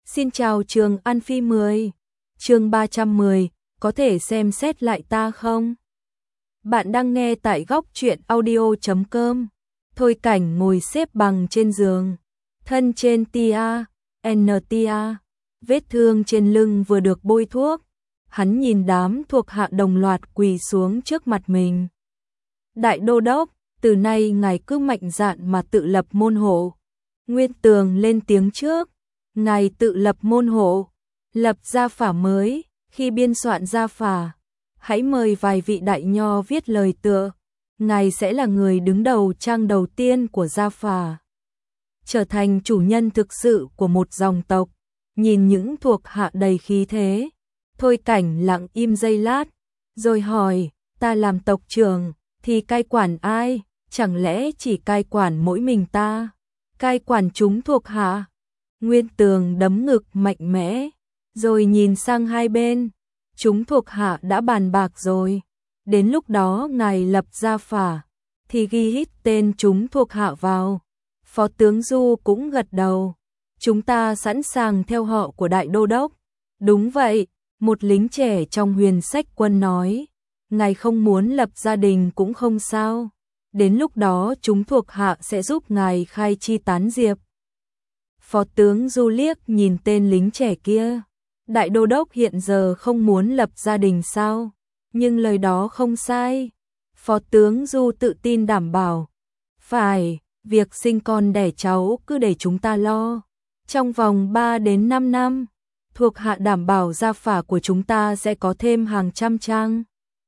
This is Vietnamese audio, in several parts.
Xin chào Trường An Phi 10. Chương 310, có thể xem xét lại ta không? Bạn đang nghe tại góc truyện audio.com. Thôi Cảnh ngồi xếp bằng trên giường, thân trên tia, tia, vết thương trên lưng vừa được bôi thuốc. Hắn nhìn đám thuộc hạ đồng loạt quỳ xuống trước mặt mình. Đại đô đốc, từ nay ngài cứ mạnh dạn mà tự lập môn hộ. Nguyên Tường lên tiếng trước. Ngài tự lập môn hộ, lập gia phả mới, khi biên soạn gia phả, hãy mời vài vị đại nho viết lời tựa. Ngài sẽ là người đứng đầu trang đầu tiên của gia phả, trở thành chủ nhân thực sự của một dòng tộc. Nhìn những thuộc hạ đầy khí thế, Thôi Cảnh lặng im giây lát, rồi hỏi, ta làm tộc trưởng, thì cai quản ai? Chẳng lẽ chỉ cai quản mỗi mình ta? Cai quản chúng thuộc hạ? Nguyên Tường đấm ngực mạnh mẽ, rồi nhìn sang hai bên. Chúng thuộc hạ đã bàn bạc rồi. Đến lúc đó ngài lập gia phả, thì ghi hít tên chúng thuộc hạ vào. Phó tướng Du cũng gật đầu. Chúng ta sẵn sàng theo họ của đại đô đốc. Đúng vậy, một lính trẻ trong Huyền Sách Quân nói. Ngài không muốn lập gia đình cũng không sao. Đến lúc đó chúng thuộc hạ sẽ giúp ngài khai chi tán diệp. Phó tướng Du liếc nhìn tên lính trẻ kia. Đại đô đốc hiện giờ không muốn lập gia đình sao? Nhưng lời đó không sai. Phó tướng Du tự tin đảm bảo. Phải, việc sinh con đẻ cháu cứ để chúng ta lo. Trong vòng 3 đến 5 năm, thuộc hạ đảm bảo gia phả của chúng ta sẽ có thêm hàng trăm trang.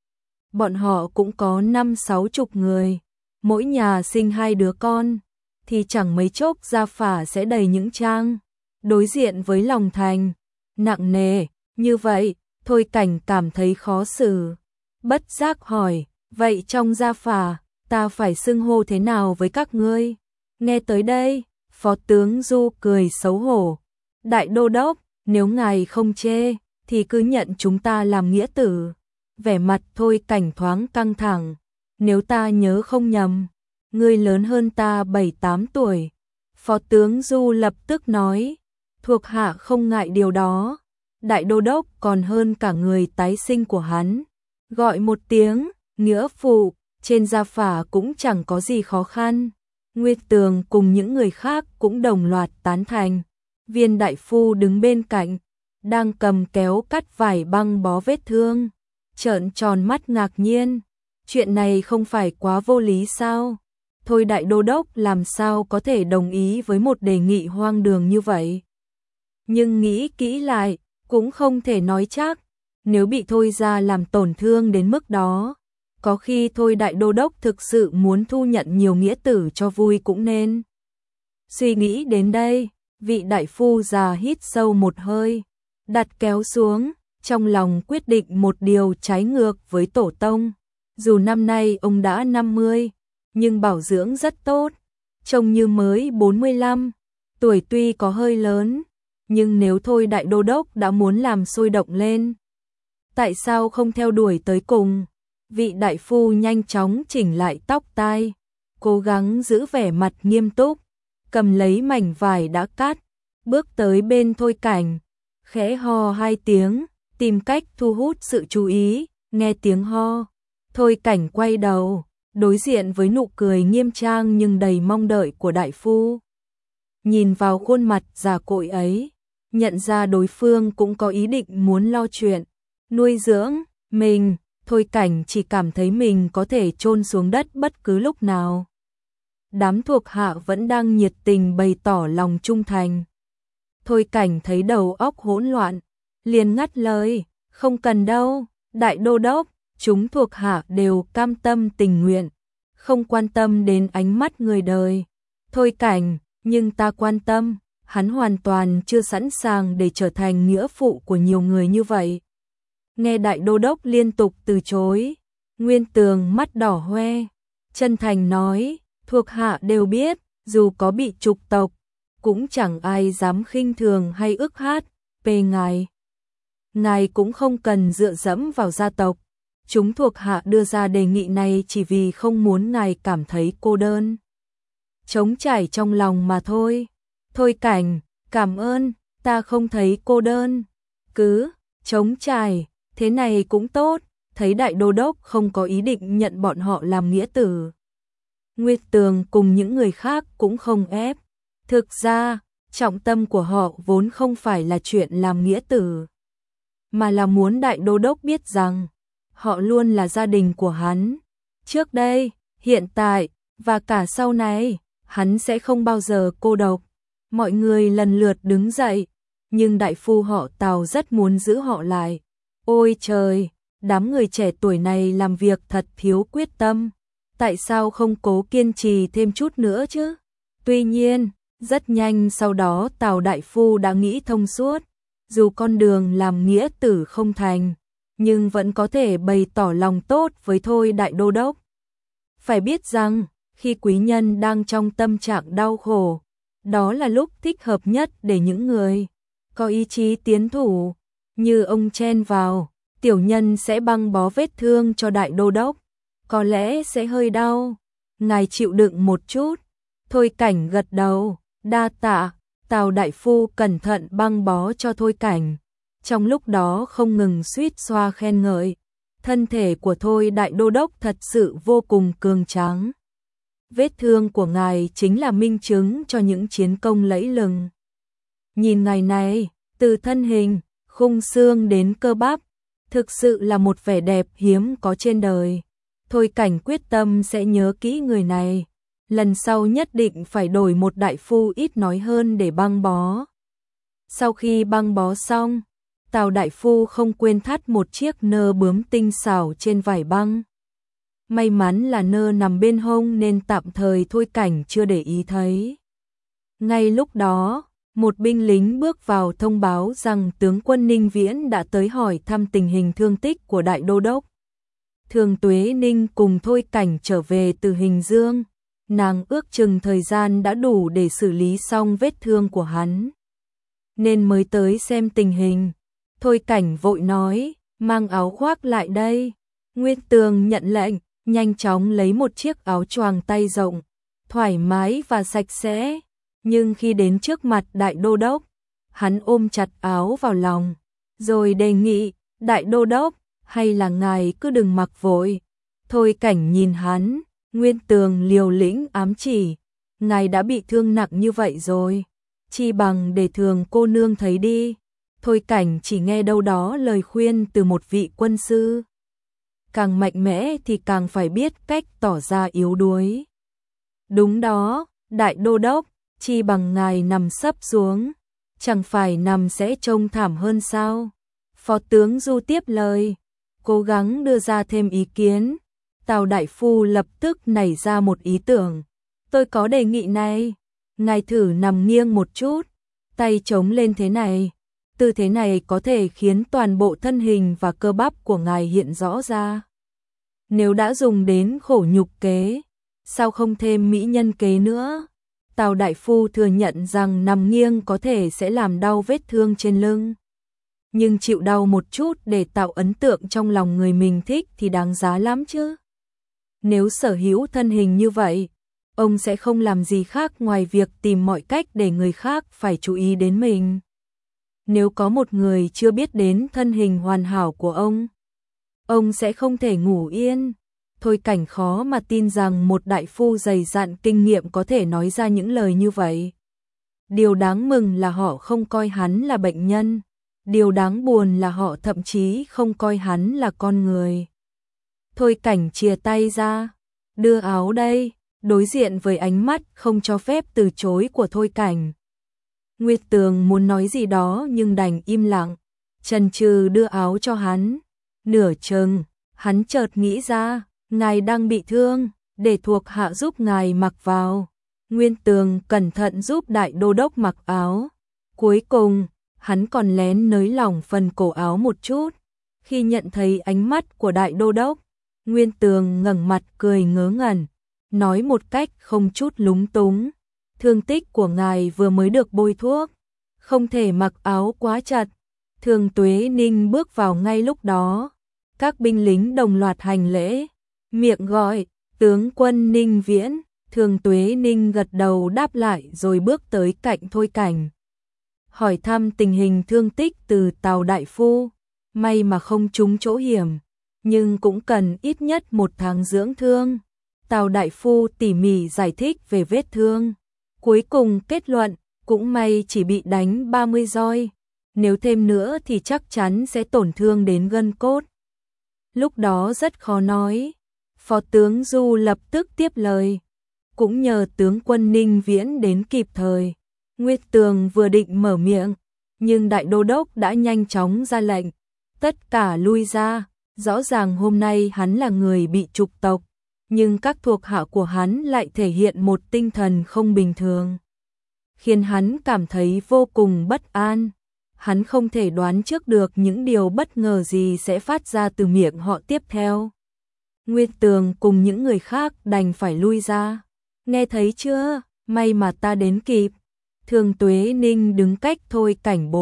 Bọn họ cũng có 50-60 người. Mỗi nhà sinh 2 đứa con, thì chẳng mấy chốc gia phả sẽ đầy những trang. Đối diện với lòng thành nặng nề như vậy, Thôi Cảnh cảm thấy khó xử. Bất giác hỏi, vậy trong gia phả, ta phải xưng hô thế nào với các ngươi? Nghe tới đây, Phó tướng Du cười xấu hổ. Đại đô đốc, nếu ngài không chê, thì cứ nhận chúng ta làm nghĩa tử. Vẻ mặt Thôi Cảnh thoáng căng thẳng. Nếu ta nhớ không nhầm, ngươi lớn hơn ta 7-8 tuổi. Phó tướng Du lập tức nói, thuộc hạ không ngại điều đó. Đại đô đốc còn hơn cả người tái sinh của hắn. Gọi một tiếng, nghĩa phụ, trên gia phả cũng chẳng có gì khó khăn. Nguyên Tường cùng những người khác cũng đồng loạt tán thành. Viên đại phu đứng bên cạnh, đang cầm kéo cắt vải băng bó vết thương, trợn tròn mắt ngạc nhiên. Chuyện này không phải quá vô lý sao? Thôi đại đô đốc làm sao có thể đồng ý với một đề nghị hoang đường như vậy? Nhưng nghĩ kỹ lại, cũng không thể nói chắc. Nếu bị Thôi ra làm tổn thương đến mức đó, có khi Thôi đại đô đốc thực sự muốn thu nhận nhiều nghĩa tử cho vui cũng nên. Suy nghĩ đến đây, vị đại phu già hít sâu một hơi, đặt kéo xuống, trong lòng quyết định một điều trái ngược với tổ tông. Dù năm nay ông đã 50, nhưng bảo dưỡng rất tốt, trông như mới 45, tuổi tuy có hơi lớn, nhưng nếu Thôi đại đô đốc đã muốn làm sôi động lên, tại sao không theo đuổi tới cùng? Vị đại phu nhanh chóng chỉnh lại tóc tai, cố gắng giữ vẻ mặt nghiêm túc, cầm lấy mảnh vải đã cắt, bước tới bên Thôi Cảnh, khẽ ho 2 tiếng, tìm cách thu hút sự chú ý. Nghe tiếng ho, Thôi Cảnh quay đầu, đối diện với nụ cười nghiêm trang nhưng đầy mong đợi của đại phu. Nhìn vào khuôn mặt già cỗi ấy, nhận ra đối phương cũng có ý định muốn lo chuyện, nuôi dưỡng mình. Thôi Cảnh chỉ cảm thấy mình có thể chôn xuống đất bất cứ lúc nào. Đám thuộc hạ vẫn đang nhiệt tình bày tỏ lòng trung thành. Thôi Cảnh thấy đầu óc hỗn loạn, liền ngắt lời, không cần đâu, đại đô đốc. Chúng thuộc hạ đều cam tâm tình nguyện, không quan tâm đến ánh mắt người đời. Thôi Cảnh, nhưng ta quan tâm, hắn hoàn toàn chưa sẵn sàng để trở thành nghĩa phụ của nhiều người như vậy. Nghe đại đô đốc liên tục từ chối, Nguyên Tường mắt đỏ hoe, chân thành nói, thuộc hạ đều biết, dù có bị trục tộc, cũng chẳng ai dám khinh thường hay ức hát về ngài. Ngài cũng không cần dựa dẫm vào gia tộc. Chúng thuộc hạ đưa ra đề nghị này chỉ vì không muốn ngài cảm thấy cô đơn, trống trải trong lòng mà thôi. Thôi Cảnh, cảm ơn. ta không thấy cô đơn, cứ trống trải, thế này cũng tốt, thấy đại đô đốc không có ý định nhận bọn họ làm nghĩa tử. Nguyệt Tường cùng những người khác cũng không ép. Thực ra, trọng tâm của họ vốn không phải là chuyện làm nghĩa tử, mà là muốn đại đô đốc biết rằng họ luôn là gia đình của hắn. Trước đây, hiện tại, và cả sau này, hắn sẽ không bao giờ cô độc. Mọi người lần lượt đứng dậy, nhưng đại phu họ Tào rất muốn giữ họ lại. Ôi trời, đám người trẻ tuổi này làm việc thật thiếu quyết tâm. Tại sao không cố kiên trì thêm chút nữa chứ? Tuy nhiên, rất nhanh sau đó Tào đại phu đã nghĩ thông suốt. Dù con đường làm nghĩa tử không thành, nhưng vẫn có thể bày tỏ lòng tốt với thôi đại đô đốc. Phải biết rằng, khi quý nhân đang trong tâm trạng đau khổ, đó là lúc thích hợp nhất để những người có ý chí tiến thủ, như ông chen vào, tiểu nhân sẽ băng bó vết thương cho đại đô đốc. Có lẽ sẽ hơi đau, ngài chịu đựng một chút. Thôi Cảnh gật đầu, đa tạ. Tào đại phu cẩn thận băng bó cho Thôi Cảnh, trong lúc đó không ngừng suýt xoa khen ngợi. Thân thể của Thôi đại đô đốc thật sự vô cùng cường tráng. Vết thương của ngài chính là minh chứng cho những chiến công lẫy lừng. Nhìn ngài này, từ thân hình, khung xương đến cơ bắp, thực sự là một vẻ đẹp hiếm có trên đời. Thôi Cảnh quyết tâm sẽ nhớ kỹ người này. Lần sau nhất định phải đổi một đại phu ít nói hơn để băng bó. Sau khi băng bó xong, Tào đại phu không quên thắt một chiếc nơ bướm tinh xảo trên vải băng. May mắn là nơ nằm bên hông nên tạm thời Thôi Cảnh chưa để ý thấy. Ngay lúc đó, một binh lính bước vào thông báo rằng tướng quân Ninh Viễn đã tới hỏi thăm tình hình thương tích của đại đô đốc. Thường Tuế Ninh cùng Thôi Cảnh trở về từ Hình Dương. Nàng ước chừng thời gian đã đủ để xử lý xong vết thương của hắn, nên mới tới xem tình hình. Thôi Cảnh vội nói, mang áo khoác lại đây. Nguyệt Tường nhận lệnh, nhanh chóng lấy một chiếc áo choàng tay rộng, thoải mái và sạch sẽ. Nhưng khi đến trước mặt đại đô đốc, hắn ôm chặt áo vào lòng, rồi đề nghị, đại đô đốc, hay là ngài cứ đừng mặc vội. Thôi Cảnh nhìn hắn. Nguyên Tường liều lĩnh ám chỉ, ngài đã bị thương nặng như vậy rồi, chi bằng để Thường cô nương thấy đi. Thôi Cảnh chỉ nghe đâu đó lời khuyên từ một vị quân sư. Càng mạnh mẽ thì càng phải biết cách tỏ ra yếu đuối. Đúng đó, đại đô đốc, chi bằng ngài nằm sấp xuống, chẳng phải nằm sẽ trông thảm hơn sao? Phó tướng Du tiếp lời, cố gắng đưa ra thêm ý kiến. Tào đại phu lập tức nảy ra một ý tưởng. Tôi có đề nghị này, ngài thử nằm nghiêng một chút, tay chống lên thế này. Tư thế này có thể khiến toàn bộ thân hình và cơ bắp của ngài hiện rõ ra. Nếu đã dùng đến khổ nhục kế, sao không thêm mỹ nhân kế nữa? Tào đại phu thừa nhận rằng nằm nghiêng có thể sẽ làm đau vết thương trên lưng. Nhưng chịu đau một chút để tạo ấn tượng trong lòng người mình thích thì đáng giá lắm chứ. Nếu sở hữu thân hình như vậy, ông sẽ không làm gì khác ngoài việc tìm mọi cách để người khác phải chú ý đến mình. Nếu có một người chưa biết đến thân hình hoàn hảo của ông sẽ không thể ngủ yên. Thôi Cảnh khó mà tin rằng một đại phu dày dặn kinh nghiệm có thể nói ra những lời như vậy. Điều đáng mừng là họ không coi hắn là bệnh nhân. Điều đáng buồn là họ thậm chí không coi hắn là con người. Thôi Cảnh chìa tay ra, đưa áo đây, đối diện với ánh mắt không cho phép từ chối của Thôi Cảnh. Nguyệt Tường muốn nói gì đó nhưng đành im lặng, chần chừ đưa áo cho hắn. Nửa chừng, hắn chợt nghĩ ra, ngài đang bị thương, để thuộc hạ giúp ngài mặc vào. Nguyên Tường cẩn thận giúp đại đô đốc mặc áo. Cuối cùng, hắn còn lén nới lỏng phần cổ áo một chút. Khi nhận thấy ánh mắt của đại đô đốc, Nguyên Tường ngẩng mặt cười ngớ ngẩn, nói một cách không chút lúng túng. Thương tích của ngài vừa mới được bôi thuốc, không thể mặc áo quá chặt. Thường Tuế Ninh bước vào ngay lúc đó. Các binh lính đồng loạt hành lễ, miệng gọi, tướng quân Ninh Viễn. Thường Tuế Ninh gật đầu đáp lại rồi bước tới cạnh Thôi Cảnh. hỏi thăm tình hình thương tích từ Tào đại phu, may mà không trúng chỗ hiểm, nhưng cũng cần ít nhất 1 tháng dưỡng thương. Tào đại phu tỉ mỉ giải thích về vết thương, cuối cùng kết luận, cũng may chỉ bị đánh 30 roi, nếu thêm nữa thì chắc chắn sẽ tổn thương đến gân cốt. Lúc đó rất khó nói, Phó tướng Du lập tức tiếp lời, cũng nhờ tướng quân Ninh Viễn đến kịp thời. Nguyệt Tường vừa định mở miệng, nhưng đại đô đốc đã nhanh chóng ra lệnh, tất cả lui ra, rõ ràng hôm nay hắn là người bị trục tộc, nhưng các thuộc hạ của hắn lại thể hiện một tinh thần không bình thường, khiến hắn cảm thấy vô cùng bất an. Hắn không thể đoán trước được những điều bất ngờ gì sẽ phát ra từ miệng họ tiếp theo. Nguyệt Tường cùng những người khác đành phải lui ra. Nghe thấy chưa, may mà ta đến kịp. Thường Tuế Ninh đứng cách Thôi Cảnh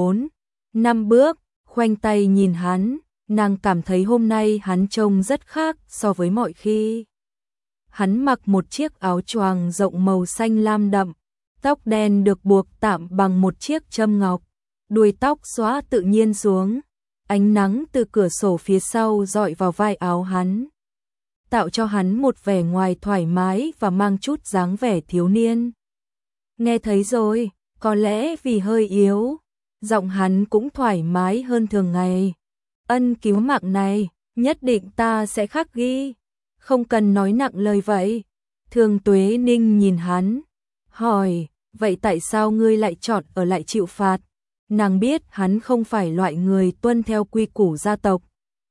4-5 bước, khoanh tay nhìn hắn, nàng cảm thấy hôm nay hắn trông rất khác so với mọi khi. Hắn mặc một chiếc áo choàng rộng màu xanh lam đậm, tóc đen được buộc tạm bằng một chiếc châm ngọc, đuôi tóc xõa tự nhiên xuống, ánh nắng từ cửa sổ phía sau rọi vào vai áo hắn, tạo cho hắn một vẻ ngoài thoải mái và mang chút dáng vẻ thiếu niên. Nghe thấy rồi, có lẽ vì hơi yếu, giọng hắn cũng thoải mái hơn thường ngày. Ân cứu mạng này, nhất định ta sẽ khắc ghi, không cần nói nặng lời vậy. Thường Tuế Ninh nhìn hắn, hỏi, vậy tại sao ngươi lại chọn ở lại chịu phạt? Nàng biết hắn không phải loại người tuân theo quy củ gia tộc.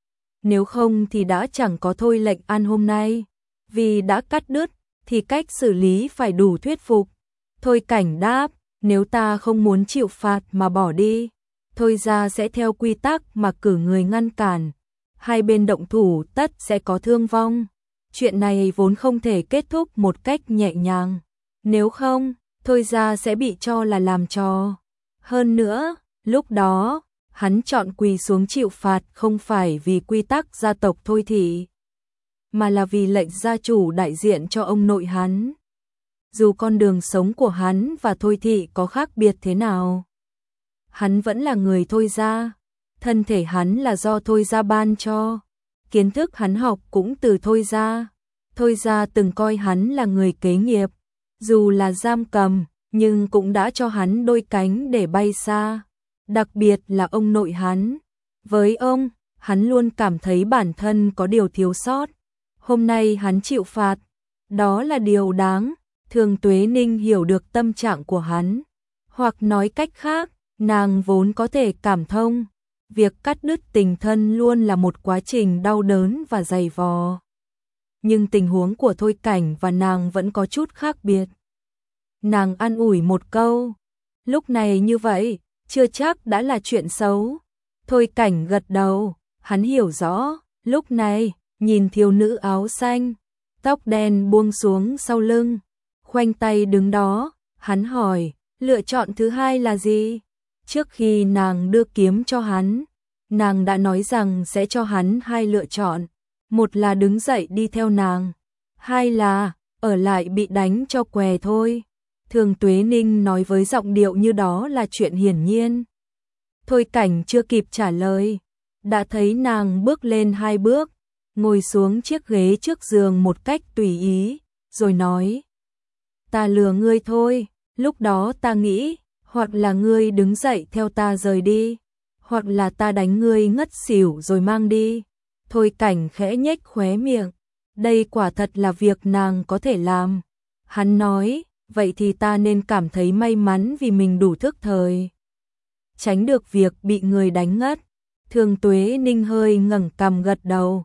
Nếu không thì đã chẳng có thôi lệnh ăn hôm nay. Vì đã cắt đứt, thì cách xử lý phải đủ thuyết phục. Thôi Cảnh đáp, nếu ta không muốn chịu phạt mà bỏ đi, Thôi ra sẽ theo quy tắc mà cử người ngăn cản. Hai bên động thủ tất sẽ có thương vong. Chuyện này vốn không thể kết thúc một cách nhẹ nhàng. Nếu không, Thôi ra sẽ bị cho là làm trò. Hơn nữa, lúc đó, hắn chọn quỳ xuống chịu phạt không phải vì quy tắc gia tộc Thôi thị, mà là vì lệnh gia chủ đại diện cho ông nội hắn. Dù con đường sống của hắn và Thôi thị có khác biệt thế nào, hắn vẫn là người Thôi gia, thân thể hắn là do Thôi gia ban cho, kiến thức hắn học cũng từ Thôi gia. Thôi gia từng coi hắn là người kế nghiệp, dù là giam cầm, nhưng cũng đã cho hắn đôi cánh để bay xa, đặc biệt là ông nội hắn. Với ông, hắn luôn cảm thấy bản thân có điều thiếu sót. Hôm nay hắn chịu phạt, đó là điều đáng. Thường Tuế Ninh hiểu được tâm trạng của hắn, hoặc nói cách khác, nàng vốn có thể cảm thông. Việc cắt đứt tình thân luôn là một quá trình đau đớn và dày vò. Nhưng tình huống của Thôi Cảnh và nàng vẫn có chút khác biệt. Nàng an ủi một câu, lúc này như vậy, chưa chắc đã là chuyện xấu. Thôi Cảnh gật đầu, hắn hiểu rõ, lúc này, nhìn thiếu nữ áo xanh, tóc đen buông xuống sau lưng, khoanh tay đứng đó, hắn hỏi, lựa chọn thứ hai là gì? Trước khi nàng đưa kiếm cho hắn, nàng đã nói rằng sẽ cho hắn hai lựa chọn, một là đứng dậy đi theo nàng, hai là ở lại bị đánh cho què thôi. Thường Tuế Ninh nói với giọng điệu như đó là chuyện hiển nhiên. Thôi Cảnh chưa kịp trả lời, đã thấy nàng bước lên 2 bước, ngồi xuống chiếc ghế trước giường một cách tùy ý, rồi nói, ta lừa ngươi thôi. Lúc đó ta nghĩ, hoặc là ngươi đứng dậy theo ta rời đi, hoặc là ta đánh ngươi ngất xỉu rồi mang đi. Thôi Cảnh khẽ nhếch khóe miệng, đây quả thật là việc nàng có thể làm. Hắn nói, vậy thì ta nên cảm thấy may mắn vì mình đủ thức thời, tránh được việc bị người đánh ngất. Thường Tuế Ninh hơi ngẩng cằm gật đầu,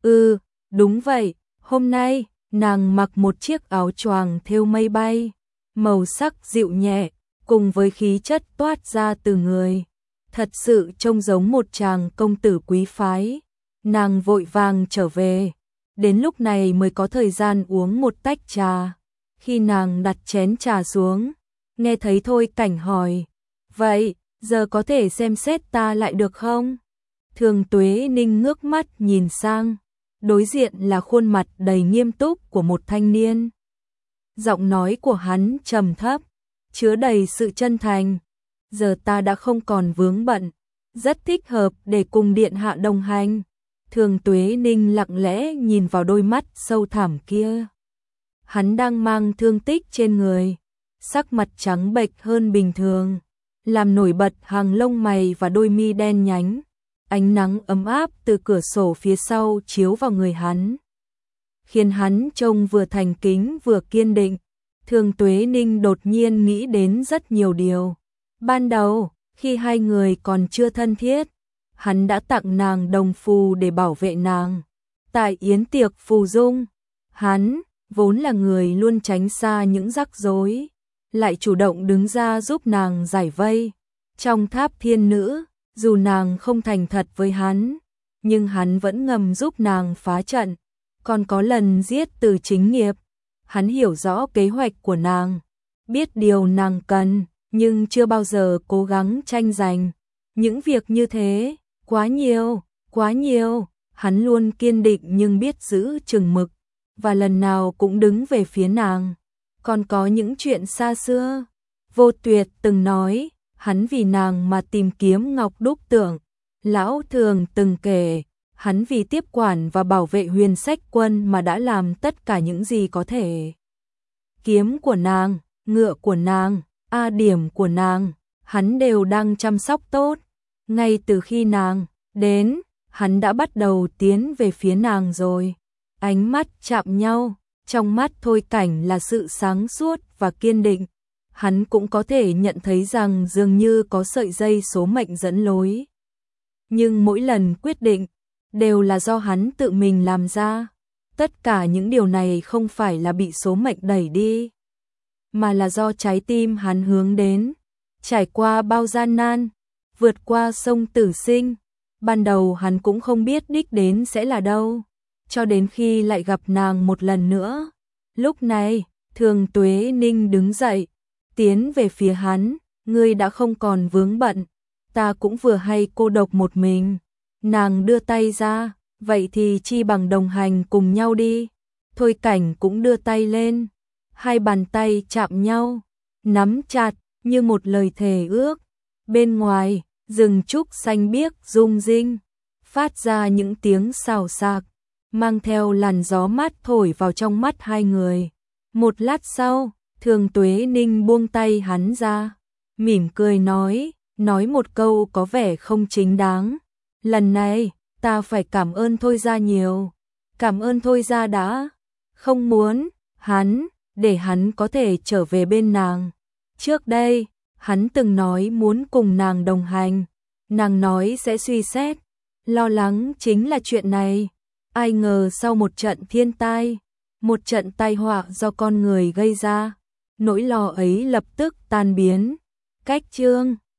đúng vậy. Hôm nay, nàng mặc một chiếc áo choàng thêu mây bay, màu sắc dịu nhẹ, cùng với khí chất toát ra từ người, thật sự trông giống một chàng công tử quý phái. Nàng vội vàng trở về, đến lúc này mới có thời gian uống một tách trà. Khi nàng đặt chén trà xuống, nghe thấy Thôi Cảnh hỏi, vậy, giờ có thể xem xét ta lại được không? Thường Tuế Ninh ngước mắt nhìn sang, đối diện là khuôn mặt đầy nghiêm túc của một thanh niên. Giọng nói của hắn trầm thấp, chứa đầy sự chân thành. giờ ta đã không còn vướng bận, rất thích hợp để cùng điện hạ đồng hành. Thường Tuế Ninh lặng lẽ nhìn vào đôi mắt sâu thẳm kia. Hắn đang mang thương tích trên người, sắc mặt trắng bệch hơn bình thường, làm nổi bật hàng lông mày và đôi mi đen nhánh. Ánh nắng ấm áp từ cửa sổ phía sau chiếu vào người hắn, khiến hắn trông vừa thành kính vừa kiên định. Thường Tuế Ninh đột nhiên nghĩ đến rất nhiều điều. Ban đầu, khi hai người còn chưa thân thiết, hắn đã tặng nàng đồng phù để bảo vệ nàng. Tại yến tiệc phù dung, hắn, vốn là người luôn tránh xa những rắc rối, lại chủ động đứng ra giúp nàng giải vây. Trong tháp thiên nữ, dù nàng không thành thật với hắn, nhưng hắn vẫn ngầm giúp nàng phá trận. Còn có lần giết từ chính nghiệp, hắn hiểu rõ kế hoạch của nàng, biết điều nàng cần, nhưng chưa bao giờ cố gắng tranh giành. Những việc như thế, quá nhiều, hắn luôn kiên định nhưng biết giữ chừng mực, và lần nào cũng đứng về phía nàng. Còn có những chuyện xa xưa, Vô Tuyệt từng nói, hắn vì nàng mà tìm kiếm ngọc đúc tượng. Lão Thường từng kể, hắn vì tiếp quản và bảo vệ Huyền Sách Quân mà đã làm tất cả những gì có thể. Kiếm của nàng, ngựa của nàng, điểm của nàng, hắn đều đang chăm sóc tốt. Ngay từ khi nàng đến, hắn đã bắt đầu tiến về phía nàng rồi. Ánh mắt chạm nhau, trong mắt Thôi Cảnh là sự sáng suốt và kiên định. Hắn cũng có thể nhận thấy rằng dường như có sợi dây số mệnh dẫn lối. Nhưng mỗi lần quyết định, đều là do hắn tự mình làm ra. Tất cả những điều này không phải là bị số mệnh đẩy đi, mà là do trái tim hắn hướng đến. Trải qua bao gian nan, vượt qua sông tử sinh, ban đầu hắn cũng không biết đích đến sẽ là đâu, cho đến khi lại gặp nàng một lần nữa. Lúc này, Thường Tuế Ninh đứng dậy, tiến về phía hắn. Ngươi đã không còn vướng bận, ta cũng vừa hay cô độc một mình. Nàng đưa tay ra, vậy thì chi bằng đồng hành cùng nhau đi. Thôi Cảnh cũng đưa tay lên, hai bàn tay chạm nhau, nắm chặt như một lời thề ước. Bên ngoài, rừng trúc xanh biếc rung rinh, phát ra những tiếng xào xạc, mang theo làn gió mát thổi vào trong mắt hai người. Một lát sau, Thường Tuế Ninh buông tay hắn ra, mỉm cười nói một câu có vẻ không chính đáng. Lần này, ta phải cảm ơn Thôi gia nhiều. Cảm ơn Thôi gia đã không muốn hắn, để hắn có thể trở về bên nàng. Trước đây, hắn từng nói muốn cùng nàng đồng hành, nàng nói sẽ suy xét, lo lắng chính là chuyện này. Ai ngờ sau một trận thiên tai, một trận tai họa do con người gây ra, nỗi lo ấy lập tức tan biến. Cách chương